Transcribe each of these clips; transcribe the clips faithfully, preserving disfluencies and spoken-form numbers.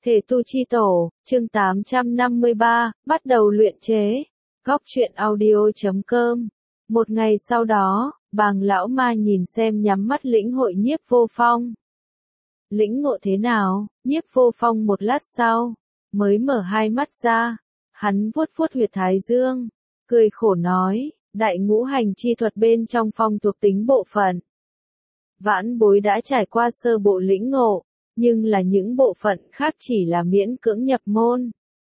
Thể tu chi tổ, chương tám trăm năm mươi ba, bắt đầu luyện chế. Góc truyện audio chấm com. Một ngày sau đó, Bàng lão ma nhìn xem nhắm mắt lĩnh hội Nhiếp Vô Phong. Lĩnh ngộ thế nào? Nhiếp Vô Phong một lát sau, mới mở hai mắt ra. Hắn vuốt vuốt huyệt thái dương, cười khổ nói, đại ngũ hành chi thuật bên trong phong thuộc tính bộ phận. Vãn bối đã trải qua sơ bộ lĩnh ngộ, nhưng là những bộ phận khác chỉ là miễn cưỡng nhập môn.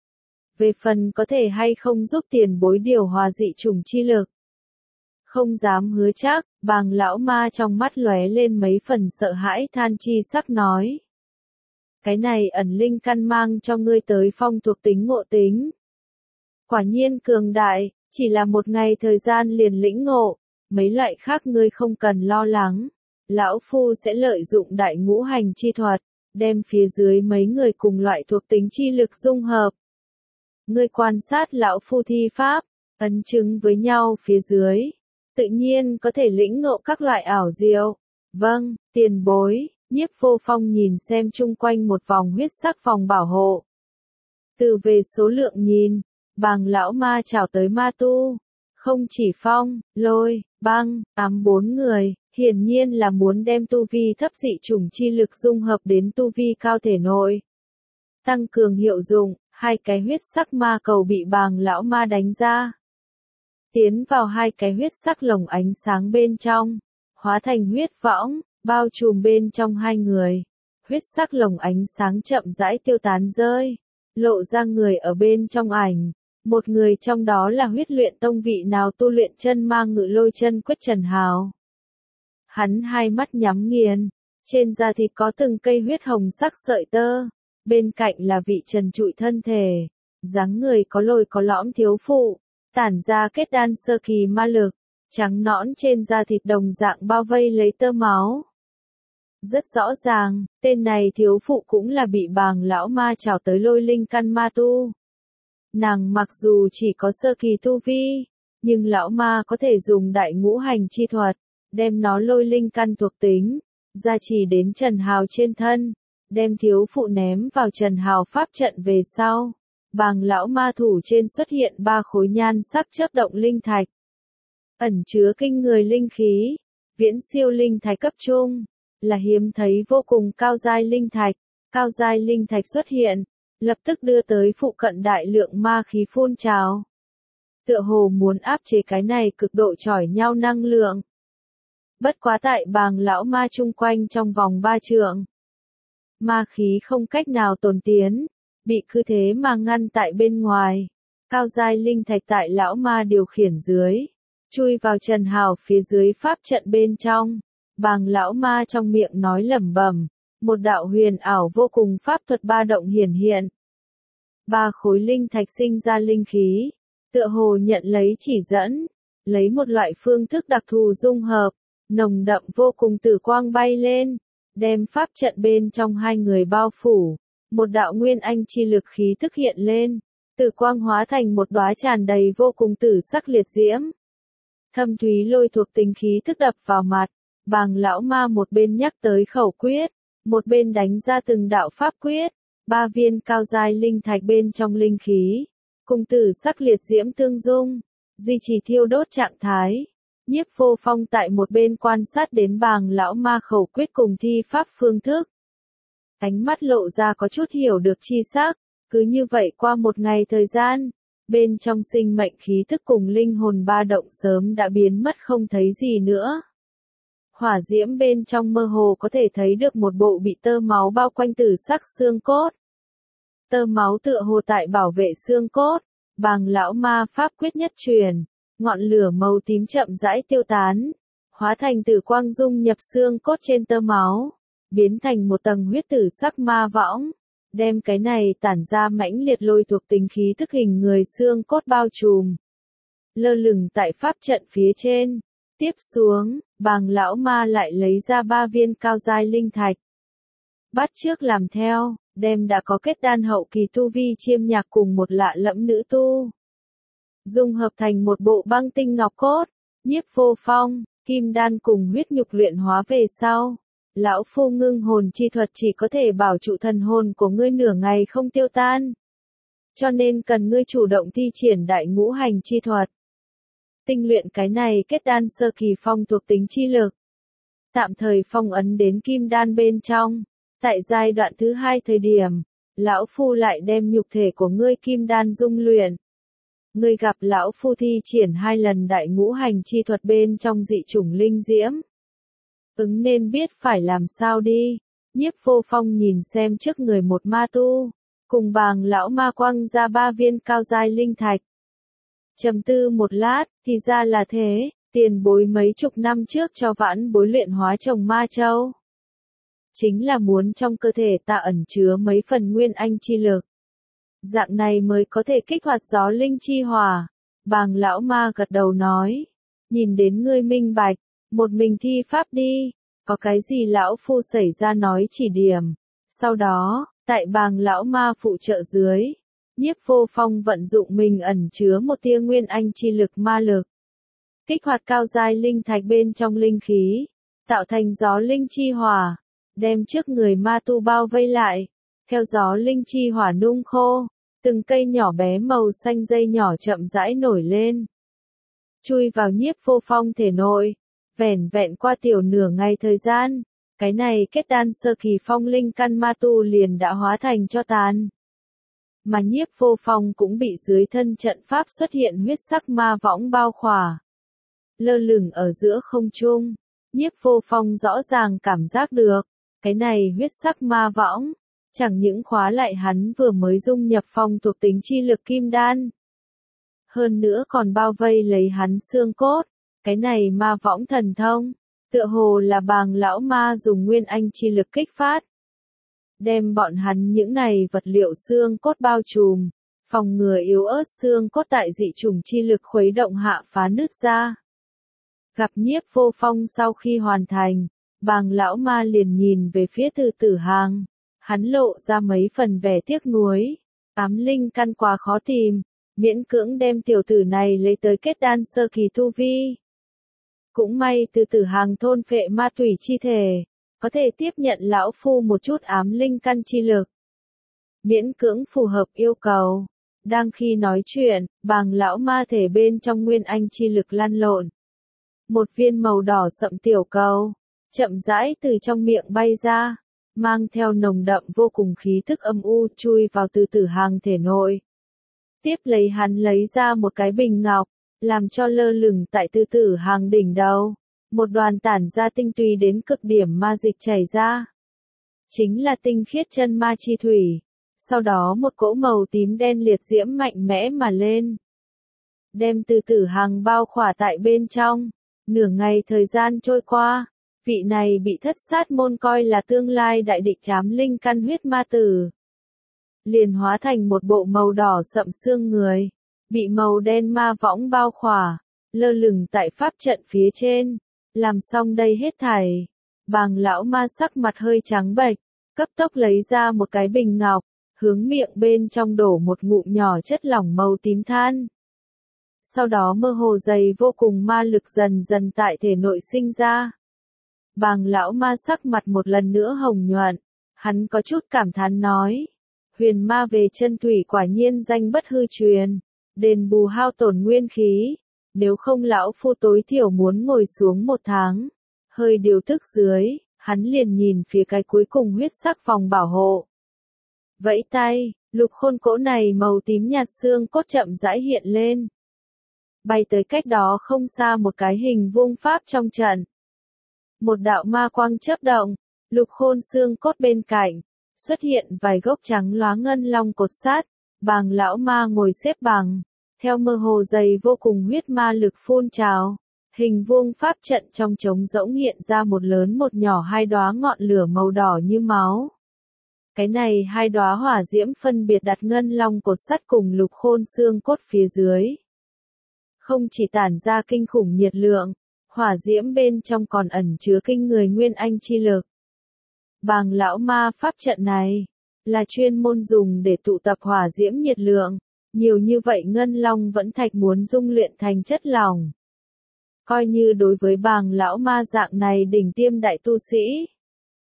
Về phần có thể hay không giúp tiền bối điều hòa dị trùng chi lực, không dám hứa chắc. Bàng lão ma trong mắt lóe lên mấy phần sợ hãi than chi sắc nói. Cái này ẩn linh căn mang cho ngươi tới phong thuộc tính ngộ tính. Quả nhiên cường đại, chỉ là một ngày thời gian liền lĩnh ngộ, mấy loại khác ngươi không cần lo lắng. Lão Phu sẽ lợi dụng đại ngũ hành chi thuật, đem phía dưới mấy người cùng loại thuộc tính chi lực dung hợp. Ngươi quan sát Lão Phu thi pháp, ấn chứng với nhau phía dưới, tự nhiên có thể lĩnh ngộ các loại ảo diệu. Vâng, tiền bối. Nhiếp Vô Phong nhìn xem chung quanh một vòng huyết sắc vòng bảo hộ. Từ về số lượng nhìn, Bàng lão ma chào tới ma tu, không chỉ phong, lôi, băng, ám bốn người, hiển nhiên là muốn đem tu vi thấp dị chủng chi lực dung hợp đến tu vi cao thể nội. Tăng cường hiệu dụng, hai cái huyết sắc ma cầu bị Bàng lão ma đánh ra. Tiến vào hai cái huyết sắc lồng ánh sáng bên trong, hóa thành huyết võng, bao trùm bên trong hai người. Huyết sắc lồng ánh sáng chậm rãi tiêu tán rơi, lộ ra người ở bên trong ảnh. Một người trong đó là huyết luyện tông vị nào tu luyện chân ma ngự lôi chân quyết Trần Hào. Hắn hai mắt nhắm nghiền, trên da thịt có từng cây huyết hồng sắc sợi tơ, bên cạnh là vị trần trụi thân thể, dáng người có lồi có lõm thiếu phụ, tản ra kết đan sơ kỳ ma lực, trắng nõn trên da thịt đồng dạng bao vây lấy tơ máu. Rất rõ ràng, tên này thiếu phụ cũng là bị Bàng lão ma trảo tới lôi linh căn ma tu. Nàng mặc dù chỉ có sơ kỳ tu vi, nhưng lão ma có thể dùng đại ngũ hành chi thuật, đem nó lôi linh căn thuộc tính, gia trì đến Trần Hào trên thân, đem thiếu phụ ném vào Trần Hào pháp trận về sau. Bàng lão ma thủ trên xuất hiện ba khối nhan sắc chớp động linh thạch, ẩn chứa kinh người linh khí, viễn siêu linh thạch cấp trung, là hiếm thấy vô cùng cao giai linh thạch. Cao giai linh thạch xuất hiện, lập tức đưa tới phụ cận đại lượng ma khí phun trào. Tựa hồ muốn áp chế cái này cực độ chỏi nhau năng lượng. Bất quá tại Bàng lão ma chung quanh trong vòng ba trượng, ma khí không cách nào tồn tiến, bị cứ thế mà ngăn tại bên ngoài. Cao giai linh thạch tại lão ma điều khiển dưới, chui vào Trần Hào phía dưới pháp trận bên trong. Bàng lão ma trong miệng nói lẩm bẩm, một đạo huyền ảo vô cùng pháp thuật ba động hiển hiện. Ba khối linh thạch sinh ra linh khí, tựa hồ nhận lấy chỉ dẫn, lấy một loại phương thức đặc thù dung hợp, nồng đậm vô cùng tử quang bay lên, đem pháp trận bên trong hai người bao phủ. Một đạo nguyên anh chi lực khí thức hiện lên, tử quang hóa thành một đóa tràn đầy vô cùng tử sắc liệt diễm. Thâm thúy lôi thuộc tính khí thức đập vào mặt, Bàng lão ma một bên nhắc tới khẩu quyết, một bên đánh ra từng đạo pháp quyết. Ba viên cao giai linh thạch bên trong linh khí, cùng tử sắc liệt diễm tương dung, duy trì thiêu đốt trạng thái. Nhiếp Vô Phong tại một bên quan sát đến Bàng lão ma khẩu quyết cùng thi pháp phương thức. Ánh mắt lộ ra có chút hiểu được chi sắc, cứ như vậy qua một ngày thời gian, bên trong sinh mệnh khí thức cùng linh hồn ba động sớm đã biến mất không thấy gì nữa. Hỏa diễm bên trong mơ hồ có thể thấy được một bộ bị tơ máu bao quanh tử sắc xương cốt. Tơ máu tựa hồ tại bảo vệ xương cốt. Bàng lão ma pháp quyết nhất truyền, ngọn lửa màu tím chậm rãi tiêu tán, hóa thành tử quang dung nhập xương cốt trên tơ máu, biến thành một tầng huyết tử sắc ma võng, đem cái này tản ra mãnh liệt lôi thuộc tính khí thức hình người xương cốt bao trùm, lơ lửng tại pháp trận phía trên. Tiếp xuống, Bàng lão ma lại lấy ra ba viên cao giai linh thạch, bắt chước làm theo, đem đã có kết đan hậu kỳ tu vi chiêm nhạc cùng một lạ lẫm nữ tu, dung hợp thành một bộ băng tinh ngọc cốt. Nhiếp Vô Phong, kim đan cùng huyết nhục luyện hóa về sau, Lão phu ngưng hồn chi thuật chỉ có thể bảo trụ thần hồn của ngươi nửa ngày không tiêu tan. Cho nên cần ngươi chủ động thi triển đại ngũ hành chi thuật. Tinh luyện cái này kết đan sơ kỳ phong thuộc tính chi lực. Tạm thời phong ấn đến kim đan bên trong. Tại giai đoạn thứ hai thời điểm, lão phu lại đem nhục thể của ngươi kim đan dung luyện. Ngươi gặp lão phu thi triển hai lần đại ngũ hành chi thuật bên trong dị chủng linh diễm. Ứng nên biết phải làm sao đi. Nhiếp Vô Phong nhìn xem trước người một ma tu, cùng bàng lão ma quăng ra ba viên cao giai linh thạch. Trầm tư một lát, thì ra là thế, tiền bối mấy chục năm trước cho vãn bối luyện hóa trồng ma châu. Chính là muốn trong cơ thể ta ẩn chứa mấy phần nguyên anh chi lực. Dạng này mới có thể kích hoạt gió linh chi hỏa. Bàng lão ma gật đầu nói, nhìn đến ngươi minh bạch, một mình thi pháp đi, có cái gì lão phu xảy ra nói chỉ điểm. Sau đó, tại bàng lão ma phụ trợ dưới, Nhiếp Vô Phong vận dụng mình ẩn chứa một tia nguyên anh chi lực ma lực. Kích hoạt cao giai linh thạch bên trong linh khí, tạo thành gió linh chi hỏa, đem trước người ma tu bao vây lại. Theo gió linh chi hỏa nung khô, từng cây nhỏ bé màu xanh dây nhỏ chậm rãi nổi lên. Chui vào Nhiếp Vô Phong thể nội, vẻn vẹn qua tiểu nửa ngày thời gian, cái này kết đan sơ kỳ phong linh căn ma tu liền đã hóa thành cho tàn. Mà Nhiếp Vô Phong cũng bị dưới thân trận pháp xuất hiện huyết sắc ma võng bao khỏa. Lơ lửng ở giữa không trung, Nhiếp Vô Phong rõ ràng cảm giác được, cái này huyết sắc ma võng, chẳng những khóa lại hắn vừa mới dung nhập phong thuộc tính chi lực kim đan. Hơn nữa còn bao vây lấy hắn xương cốt, cái này ma võng thần thông, tựa hồ là bàng lão ma dùng nguyên anh chi lực kích phát. Đem bọn hắn những này vật liệu xương cốt bao trùm, phòng ngừa yếu ớt xương cốt tại dị chủng chi lực khuấy động hạ phá nứt ra. Gặp Nhiếp Vô Phong sau khi hoàn thành, bàng lão ma liền nhìn về phía Từ Tử Hàng, hắn lộ ra mấy phần vẻ tiếc nuối, ám linh căn quá khó tìm, miễn cưỡng đem tiểu tử này lấy tới kết đan sơ kỳ tu vi. Cũng may Từ Tử Hàng thôn phệ ma tủy chi thể, có thể tiếp nhận lão phu một chút ám linh căn chi lực. Miễn cưỡng phù hợp yêu cầu. Đang khi nói chuyện, bàng lão ma thể bên trong nguyên anh chi lực lăn lộn. Một viên màu đỏ sậm tiểu cầu, chậm rãi từ trong miệng bay ra, mang theo nồng đậm vô cùng khí thức âm u chui vào Từ Tử Hàng thể nội. Tiếp lấy hắn lấy ra một cái bình ngọc, làm cho lơ lửng tại Từ Tử Hàng đỉnh đầu. Một đoàn tản ra tinh túy đến cực điểm ma dịch chảy ra. Chính là tinh khiết chân ma chi thủy. Sau đó một cỗ màu tím đen liệt diễm mạnh mẽ mà lên. Đem Từ Tử Hàng bao khỏa tại bên trong. Nửa ngày thời gian trôi qua, vị này bị thất sát môn coi là tương lai đại địch chám linh căn huyết ma tử. Liền hóa thành một bộ màu đỏ sậm xương người. Bị màu đen ma võng bao khỏa, lơ lửng tại pháp trận phía trên. Làm xong đây hết thảy, bàng lão ma sắc mặt hơi trắng bệch, cấp tốc lấy ra một cái bình ngọc, hướng miệng bên trong đổ một ngụm nhỏ chất lỏng màu tím than. Sau đó mơ hồ dày vô cùng ma lực dần dần tại thể nội sinh ra. Bàng lão ma sắc mặt một lần nữa hồng nhuận, hắn có chút cảm thán nói, huyền ma về chân thủy quả nhiên danh bất hư truyền, đền bù hao tổn nguyên khí. Nếu không lão phu tối thiểu muốn ngồi xuống một tháng. Hơi điều tức dưới, hắn liền nhìn phía cái cuối cùng huyết sắc vòng bảo hộ. Vẫy tay, lục khôn cỗ này màu tím nhạt xương cốt chậm rãi hiện lên. Bay tới cách đó không xa một cái hình vuông pháp trong trận. Một đạo ma quang chớp động, lục khôn xương cốt bên cạnh, xuất hiện vài gốc trắng lóa ngân long cột sát, bàng lão ma ngồi xếp bằng. Theo mơ hồ dày vô cùng huyết ma lực phun trào, hình vuông pháp trận trong trống rỗng hiện ra một lớn một nhỏ hai đóa ngọn lửa màu đỏ như máu. Cái này hai đóa hỏa diễm phân biệt đặt ngân long cột sắt cùng lục khôn xương cốt phía dưới. Không chỉ tản ra kinh khủng nhiệt lượng, hỏa diễm bên trong còn ẩn chứa kinh người nguyên anh chi lực. Bàng lão ma pháp trận này, là chuyên môn dùng để tụ tập hỏa diễm nhiệt lượng. Nhiều như vậy ngân long vẫn thạch muốn dung luyện thành chất lỏng. Coi như đối với bàng lão ma dạng này đỉnh tiêm đại tu sĩ,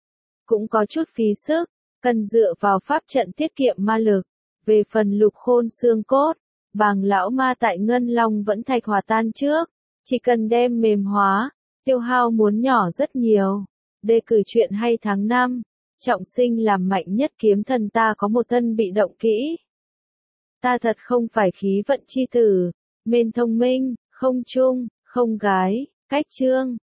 cũng có chút phí sức, cần dựa vào pháp trận tiết kiệm ma lực. Về phần lục khôn xương cốt, bàng lão ma tại Ngân Long vẫn thạch hòa tan trước, chỉ cần đem mềm hóa, tiêu hao muốn nhỏ rất nhiều. Đề cử chuyện hay tháng năm, trọng sinh làm mạnh nhất kiếm thần ta có một thân bị động kỹ. Ta thật không phải khí vận chi tử, mên thông minh, không trung, không gái, cách chương.